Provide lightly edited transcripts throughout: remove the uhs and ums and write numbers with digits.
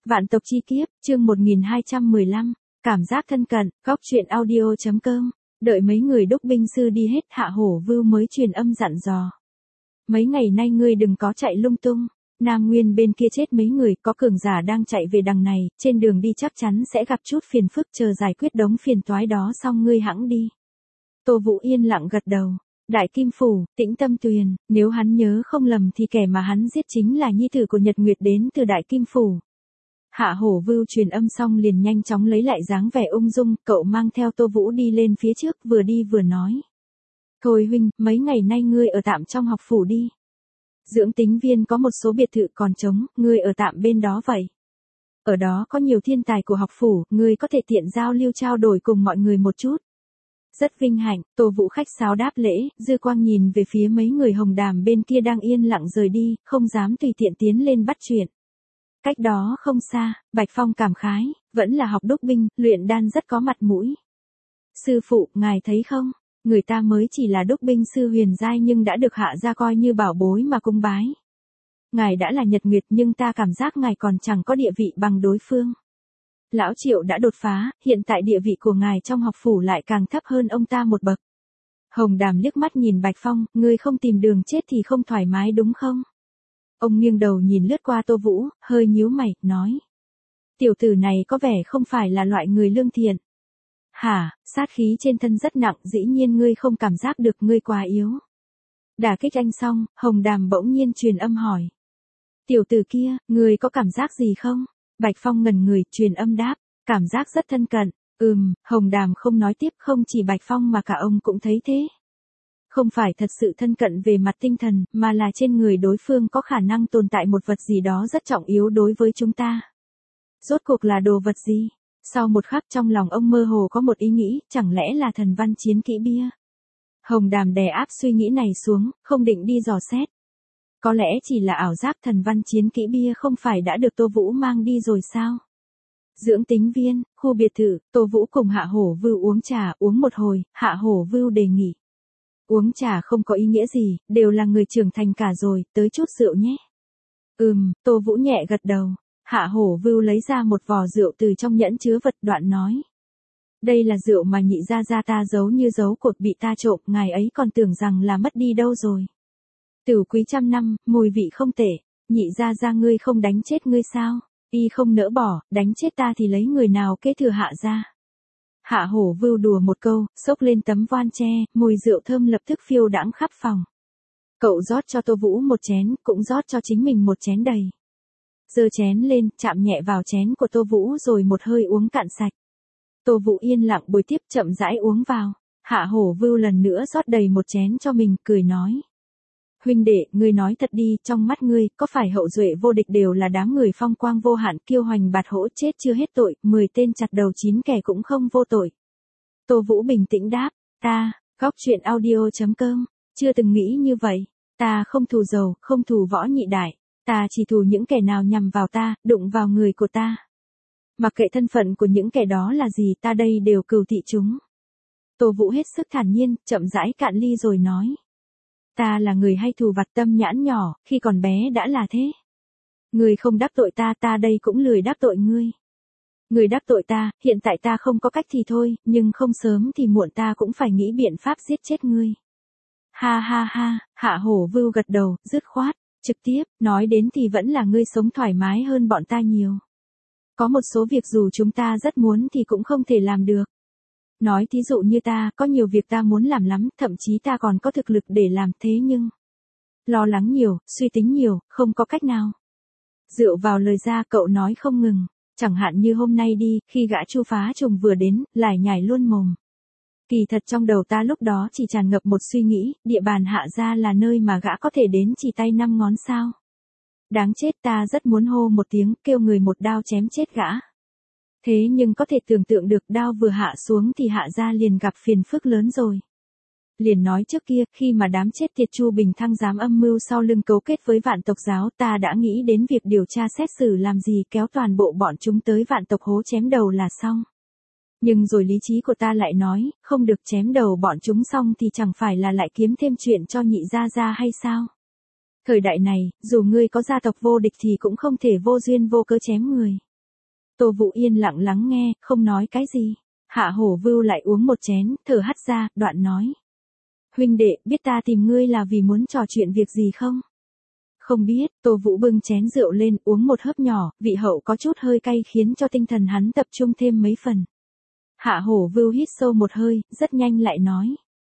Vạn tộc chi kiếp, chương 1215, cảm giác thân cận, góc truyện audio.com, đợi mấy người đúc binh sư đi hết Hạ Hổ Vưu mới truyền âm dặn dò. Mấy ngày nay ngươi đừng có chạy lung tung, Nam Nguyên bên kia chết mấy người, có cường giả đang chạy về đằng này, trên đường đi chắc chắn sẽ gặp chút phiền phức, chờ giải quyết đống phiền toái đó xong ngươi hẵng đi. Tô Vũ yên lặng gật đầu. Đại Kim Phủ, Tĩnh Tâm Tuyền, nếu hắn nhớ không lầm thì kẻ mà hắn giết chính là nhi tử của Nhật Nguyệt đến từ Đại Kim Phủ. Hạ Hổ Vưu truyền âm xong liền nhanh chóng lấy lại dáng vẻ ung dung, cậu mang theo Tô Vũ đi lên phía trước, vừa đi vừa nói. Thôi huynh, mấy ngày nay ngươi ở tạm trong học phủ đi. Dưỡng tính viên có một số biệt thự còn trống, ngươi ở tạm bên đó vậy. Ở đó có nhiều thiên tài của học phủ, ngươi có thể tiện giao lưu trao đổi cùng mọi người một chút. Rất vinh hạnh, Tô Vũ khách sáo đáp lễ, dư quang nhìn về phía mấy người Hồng Đàm bên kia đang yên lặng rời đi, không dám tùy tiện tiến lên bắt chuyện. Cách đó không xa, Bạch Phong cảm khái, vẫn là học đúc binh, luyện đan rất có mặt mũi. Sư phụ, ngài thấy không, người ta mới chỉ là đúc binh sư huyền giai nhưng đã được hạ gia coi như bảo bối mà cung bái. Ngài đã là Nhật Nguyệt nhưng ta cảm giác ngài còn chẳng có địa vị bằng đối phương. Lão Triệu đã đột phá, hiện tại địa vị của ngài trong học phủ lại càng thấp hơn ông ta một bậc. Hồng Đàm liếc mắt nhìn Bạch Phong, ngươi không tìm đường chết thì không thoải mái đúng không? Ông nghiêng đầu nhìn lướt qua Tô Vũ, hơi nhíu mày, nói. Tiểu tử này có vẻ không phải là loại người lương thiện. Hả, sát khí trên thân rất nặng, dĩ nhiên ngươi không cảm giác được, ngươi quá yếu. Đả kích anh xong, Hồng Đàm bỗng nhiên truyền âm hỏi. Tiểu tử kia, ngươi có cảm giác gì không? Bạch Phong ngẩn người, truyền âm đáp, cảm giác rất thân cận. Hồng Đàm không nói tiếp, không chỉ Bạch Phong mà cả ông cũng thấy thế. Không phải thật sự thân cận về mặt tinh thần, mà là trên người đối phương có khả năng tồn tại một vật gì đó rất trọng yếu đối với chúng ta. Rốt cuộc là đồ vật gì? Sau một khắc trong lòng ông mơ hồ có một ý nghĩ, chẳng lẽ là thần văn chiến kỹ bia? Hồng Đàm đè áp suy nghĩ này xuống, không định đi dò xét. Có lẽ chỉ là ảo giác, thần văn chiến kỹ bia không phải đã được Tô Vũ mang đi rồi sao? Dưỡng tính viên, khu biệt thự, Tô Vũ cùng Hạ Hổ Vưu uống trà, uống một hồi, Hạ Hổ Vưu đề nghị. Uống trà không có ý nghĩa gì, đều là người trưởng thành cả rồi, tới chút rượu nhé. Tô Vũ nhẹ gật đầu. Hạ Hổ Vưu lấy ra một vò rượu từ trong nhẫn chứa vật, đoạn nói. Đây là rượu mà nhị gia gia ta giấu như giấu cột, bị ta trộm, ngài ấy còn tưởng rằng là mất đi đâu rồi. Tửu quý trăm năm, mùi vị không tệ, nhị gia gia ngươi không đánh chết ngươi sao? Y không nỡ bỏ, đánh chết ta thì lấy người nào kế thừa Hạ gia? Hạ Hổ Vưu đùa một câu, xốc lên tấm voan tre, mùi rượu thơm lập tức phiêu đãng khắp phòng. Cậu rót cho Tô Vũ một chén, cũng rót cho chính mình một chén đầy. Giơ chén lên, chạm nhẹ vào chén của Tô Vũ rồi một hơi uống cạn sạch. Tô Vũ yên lặng bồi tiếp, chậm rãi uống vào. Hạ Hổ Vưu lần nữa rót đầy một chén cho mình, cười nói. Huynh đệ, ngươi nói thật đi, trong mắt ngươi, có phải hậu duệ vô địch đều là đám người phong quang vô hạn, kiêu hoành bạt hỗ, chết chưa hết tội, 10 tên chặt đầu 9 kẻ cũng không vô tội? Tô Vũ bình tĩnh đáp, ta, góc truyện audio.com, chưa từng nghĩ như vậy. Ta không thù giàu, không thù võ nhị đại. Ta chỉ thù những kẻ nào nhằm vào ta, đụng vào người của ta. Mặc kệ thân phận của những kẻ đó là gì, ta đây đều cừu thị chúng. Tô Vũ hết sức thản nhiên, chậm rãi cạn ly rồi nói. Ta là người hay thù vặt, tâm nhãn nhỏ, khi còn bé đã là thế. Ngươi không đắc tội ta, ta đây cũng lười đắc tội ngươi. Ngươi đắc tội ta, hiện tại ta không có cách thì thôi, nhưng không sớm thì muộn ta cũng phải nghĩ biện pháp giết chết ngươi. Ha ha ha, Hạ Hổ Vưu gật đầu, dứt khoát, trực tiếp, nói đến thì vẫn là ngươi sống thoải mái hơn bọn ta nhiều. Có một số việc dù chúng ta rất muốn thì cũng không thể làm được. Nói thí dụ như ta, có nhiều việc ta muốn làm lắm, thậm chí ta còn có thực lực để làm, thế nhưng lo lắng nhiều, suy tính nhiều, không có cách nào. Dựa vào lời ra, cậu nói không ngừng, chẳng hạn như hôm nay đi, khi gã Chu Phá Trùng vừa đến, lải nhải luôn mồm. Kỳ thật trong đầu ta lúc đó chỉ tràn ngập một suy nghĩ, địa bàn Hạ gia là nơi mà gã có thể đến chỉ tay 5 ngón sao. Đáng chết, ta rất muốn hô một tiếng, kêu người một đao chém chết gã. Thế nhưng có thể tưởng tượng được, đao vừa hạ xuống thì Hạ gia liền gặp phiền phức lớn rồi. Liền nói trước kia, khi mà đám chết tiệt Chu Bình Thăng dám âm mưu sau lưng cấu kết với Vạn tộc giáo, ta đã nghĩ đến việc điều tra xét xử làm gì, kéo toàn bộ bọn chúng tới Vạn tộc hố chém đầu là xong. Nhưng rồi lý trí của ta lại nói, không được, chém đầu bọn chúng xong thì chẳng phải là lại kiếm thêm chuyện cho nhị gia gia hay sao? Thời đại này, dù ngươi có gia tộc vô địch thì cũng không thể vô duyên vô cớ chém người. Tô Vũ yên lặng lắng nghe, không nói cái gì. Hạ Hổ Vưu lại uống một chén, thở hắt ra, đoạn nói. Huynh đệ, biết ta tìm ngươi là vì muốn trò chuyện việc gì không? Không biết. Tô Vũ bưng chén rượu lên, uống một hớp nhỏ, vị hậu có chút hơi cay khiến cho tinh thần hắn tập trung thêm mấy phần. Hạ Hổ Vưu hít sâu một hơi, rất nhanh lại nói.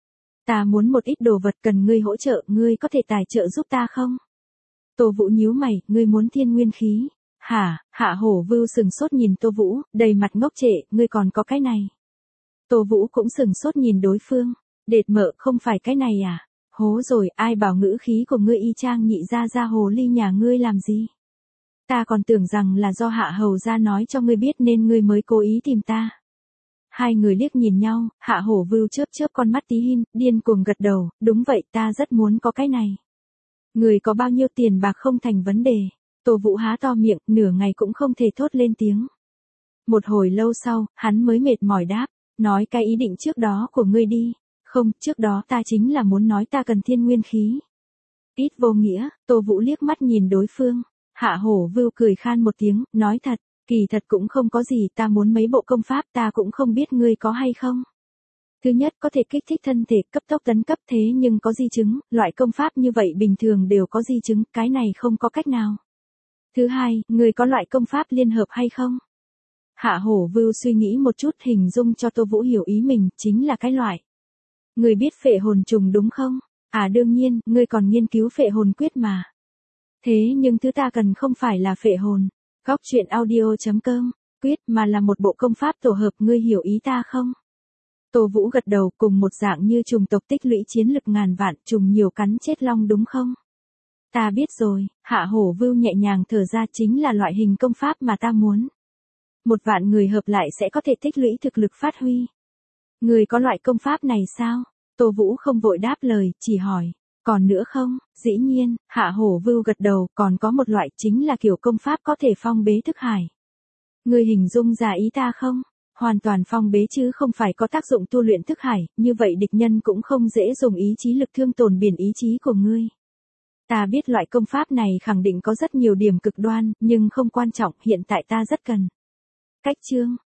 Ta muốn một ít đồ vật cần ngươi hỗ trợ, ngươi có thể tài trợ giúp ta không? Tô Vũ nhíu mày, ngươi muốn thiên nguyên khí. Hả? Hạ Hổ Vưu sừng sốt nhìn Tô Vũ, đầy mặt ngốc trệ, ngươi còn có cái này. Tô Vũ cũng sừng sốt nhìn đối phương. Đệt mợ, không phải cái này à? Hố rồi, ai bảo ngữ khí của ngươi y chang nhị ra hồ ly nhà ngươi làm gì? Ta còn tưởng rằng là do Hạ Hầu ra nói cho ngươi biết nên ngươi mới cố ý tìm ta. Hai người liếc nhìn nhau, Hạ Hổ Vưu chớp chớp con mắt tí hin, điên cuồng gật đầu, đúng vậy, ta rất muốn có cái này. Người có bao nhiêu tiền bạc không thành vấn đề. Tô Vũ há to miệng, nửa ngày cũng không thể thốt lên tiếng. Một hồi lâu sau, hắn mới mệt mỏi đáp, nói cái ý định trước đó của ngươi đi. Không, trước đó ta chính là muốn nói ta cần thiên nguyên khí. Ít vô nghĩa. Tô Vũ liếc mắt nhìn đối phương. Hạ Hổ Vưu cười khan một tiếng, nói thật, kỳ thật cũng không có gì, ta muốn mấy bộ công pháp, ta cũng không biết ngươi có hay không. Thứ nhất, có thể kích thích thân thể, cấp tốc tấn cấp, thế nhưng có di chứng, loại công pháp như vậy bình thường đều có di chứng, cái này không có cách nào. Thứ hai, ngươi có loại công pháp liên hợp hay không? Hạ Hổ Vưu suy nghĩ một chút, hình dung cho Tô Vũ hiểu ý mình, chính là cái loại. Ngươi biết phệ hồn trùng đúng không? À đương nhiên, ngươi còn nghiên cứu phệ hồn quyết mà. Thế nhưng thứ ta cần không phải là phệ hồn. Góc truyện audio.com, quyết mà là một bộ công pháp tổ hợp, ngươi hiểu ý ta không? Tô Vũ gật đầu, cùng một dạng như trùng tộc tích lũy chiến lực ngàn vạn, trùng nhiều cắn chết long đúng không? Ta biết rồi. Hạ Hổ Vưu nhẹ nhàng thở ra, chính là loại hình công pháp mà ta muốn. Một vạn người hợp lại sẽ có thể tích lũy thực lực phát huy. Người có loại công pháp này sao? Tô Vũ không vội đáp lời, chỉ hỏi. Còn nữa không? Dĩ nhiên. Hạ Hổ Vưu gật đầu, còn có một loại chính là kiểu công pháp có thể phong bế thức hải. Người hình dung ra ý ta không? Hoàn toàn phong bế chứ không phải có tác dụng tu luyện thức hải, như vậy địch nhân cũng không dễ dùng ý chí lực thương tổn biển ý chí của ngươi. Ta biết loại công pháp này khẳng định có rất nhiều điểm cực đoan, nhưng không quan trọng, hiện tại ta rất cần. Cách chương